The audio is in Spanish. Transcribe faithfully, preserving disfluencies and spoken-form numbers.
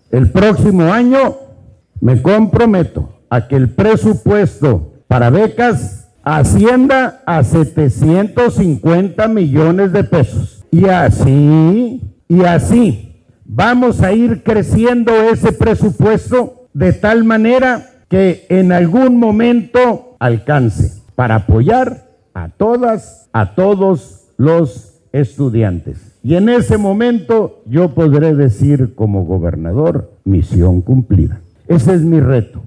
El próximo año me comprometo a que el presupuesto para becas ascienda a setecientos cincuenta millones de pesos. Y así, y así, vamos a ir creciendo ese presupuesto de tal manera que en algún momento alcance para apoyar a todas, a todos los estudiantes. Y en ese momento yo podré decir como gobernador, misión cumplida. Ese es mi reto.